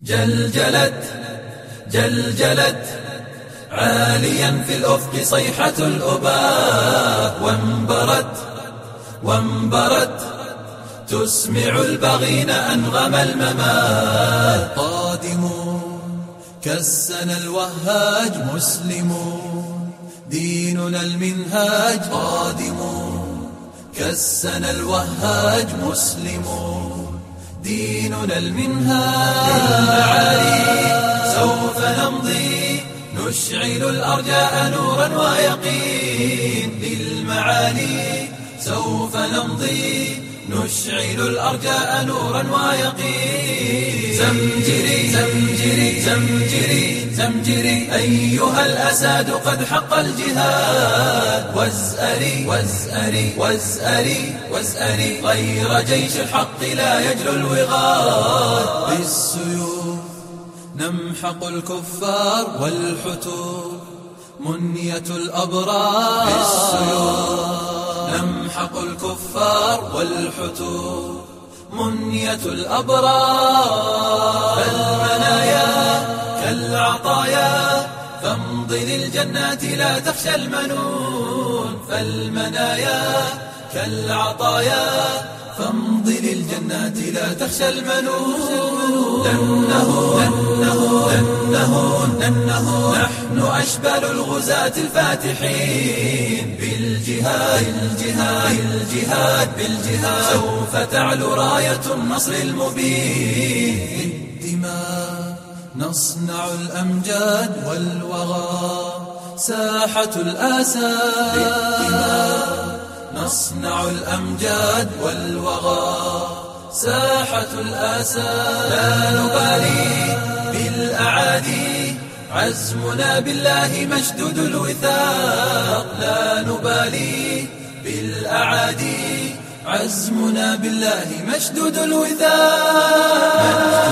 جلجلت جلجلت عاليا في الأفق صيحة الأباء وانبرت تسمع البغين أنغم الممات. قادمون كالسنا الوهاج مسلمون ديننا المنهاج. قادمون كالسنا الوهاج مسلمون ديننا المنهاج. للمعالي سوف نمضي نشعل الأرجاء نورا ويقين. للمعالي سوف نمضي نشعل الأرجاء نورا ويقين. زمجري زمجري زمجري زمجري أيها الأساد قد حق الجهاد. وازأري وازأري وازأري وازأري غير جيش الحق لا يجلو الوغاد. بالسيوف نمحق الكفار والحتور منية الأبرار. بالسيوف نمحق الكفار والحتور منية الأبرار. فالمنايا كالعطايا فامض للجنات لا تخشى المنون. فالمنايا كالعطايا فامض للجنات لا تخشى المنون. لنه نحن أشبال الغزاة الفاتحين. بالجهاد بالجهاد بالجهاد بالجهاد سوف تعلو راية النصر المبين. بالدماء نصنع الأمجاد والوغى ساحة الآسى. بالدماء نصنع الأمجاد والوغى ساحة الآسى. لا نبالي بالأعادي عزمنا بالله مشدود الوثاق. لا نبالي بالأعادي عزمنا بالله مشدود الوثاق.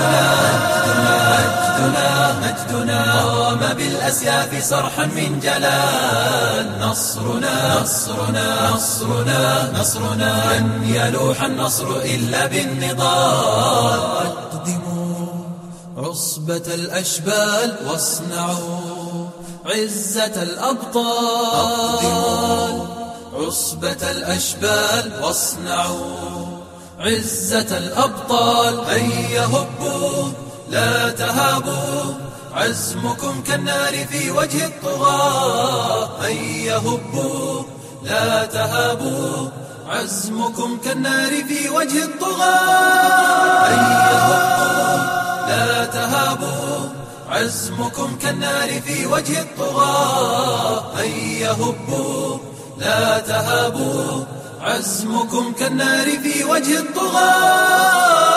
مجدنا قام بالأسياف صرحا من جلال. نصرنا نصرنا نصرنا نصرنا لن يلوح النصر إلا بالنضال. أقدموا عصبة الأشبال واصنعوا عزة الأبطال. أقدموا عصبة الأشبال واصنعوا عزة الأبطال. هيا هبوا لا تهابوا عزمكم كالنار في وجه الطغاة. هيا هبوا لا تهابوا عزمكم كالنار في وجه الطغاة. هيا هبوا لا تهابوا عزمكم كالنار في وجه الطغاة. هيا هبوا لا تهابوا عزمكم كالنار في وجه الطغاة.